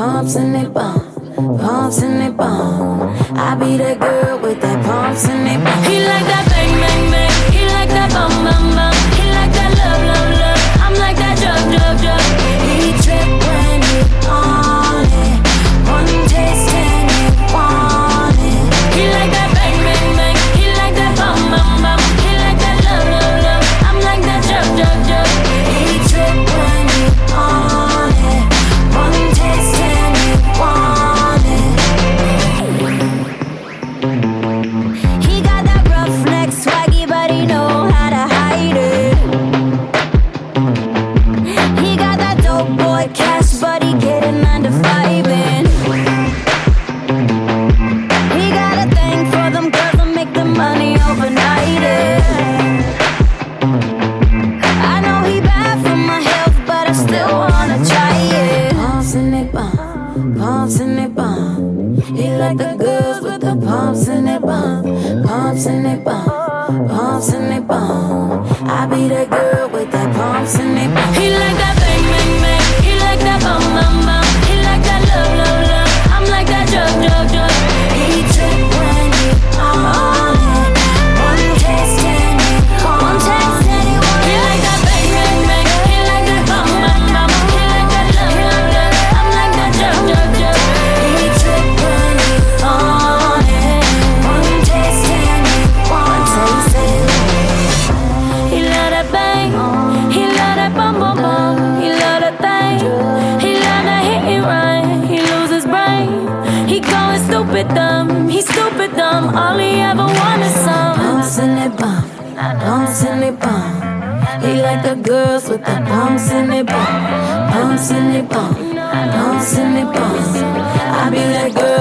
pumps and they bump, pumps and they bump. I be that girl with that pumps and they bump. He like that bang, bang, bang. He like that bum, bum, bum. He like that love, love, love. I'm like that jug, jug, jug. He trip when he on it. One taste and he want it. He like that bang, bang, bang. He like that bum, bum, bum. He like that love, love, love. I'm like that jug, jug, jug. He trip when he on it. One taste and he want it. He got that roughneck swaggy, but he know how to hide it. He got that dope boy cash, but he getting 9 to 5 in. He got a thing for them girls that make the money overnight. I know he bad for my health, but I still wanna try it. Pumps and they bump, pumps and they bump. He like the girls with the pumps and they bump, pumps and they bump, pumps and they bump. I be that girl with that pumps and they bump. He like that bang, bang, bang. He like that bum, bum, bum. He like that love, love, love. I'm like that jug, jug, jug. He trip when he on it. One taste and he want it. He like that bang, bang, bang. He like that bum, bum, bum. He like that love, love, love. I'm like that jug, jug, jug. He trip when he on it. One taste and he want it. He love that bang. He love that bum, bum, bum. He love that thing. He love that hit and run. He lose his brain. He going stupid dumb. He stupid dumb. All he ever want is some pumps and they bump, pumps and they bump. He like the girls with the pumps and they bump, pumps and they bump, pumps and they bump. I be that girl